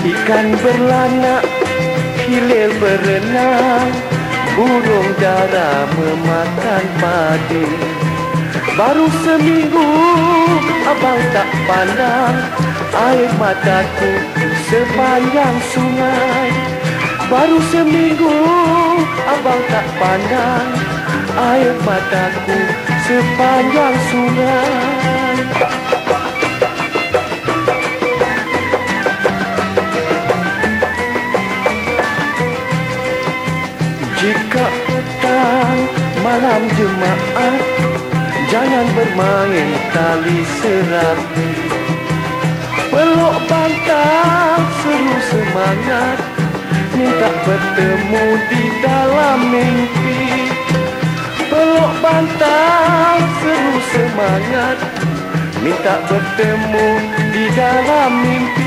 Ikan beranak, hilir berenang, burung dara memakan padi. Baru seminggu abang tak pandang air mataku sepanjang sungai. Baru seminggu abang tak pandang air mataku sepanjang sungai. Jika petang malam Jumaat, jangan bermain tali serapi. Peluk bantal seru semangat, minta bertemu di dalam mimpi. Peluk bantal seru semangat, minta bertemu di dalam mimpi.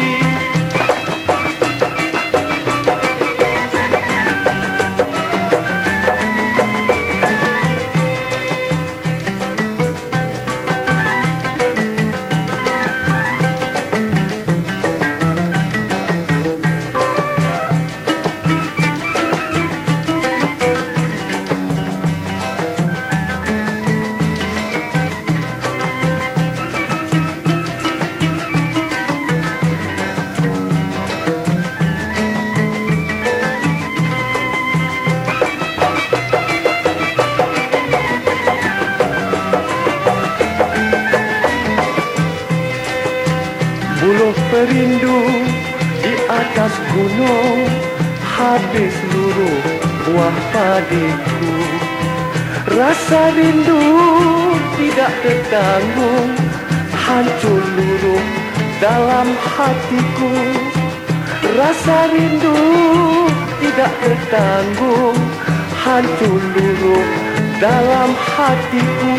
Buluh perindu di atas gunung, habis seluruh buah padiku. Rasa rindu tidak tertanggung, hancur luruh dalam hatiku. Rasa rindu tidak tertanggung, hancur luruh dalam hatiku.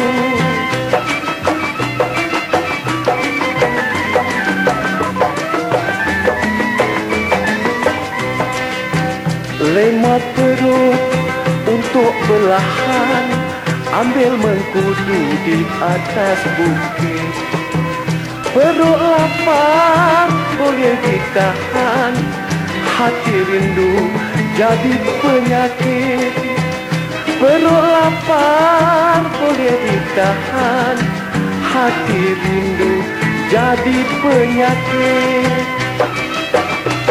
Lemah perut untuk belahan, ambil mengkudu di atas bukit. Perut lapar boleh ditahan, hati rindu jadi penyakit. Perut lapar boleh ditahan, hati rindu jadi penyakit.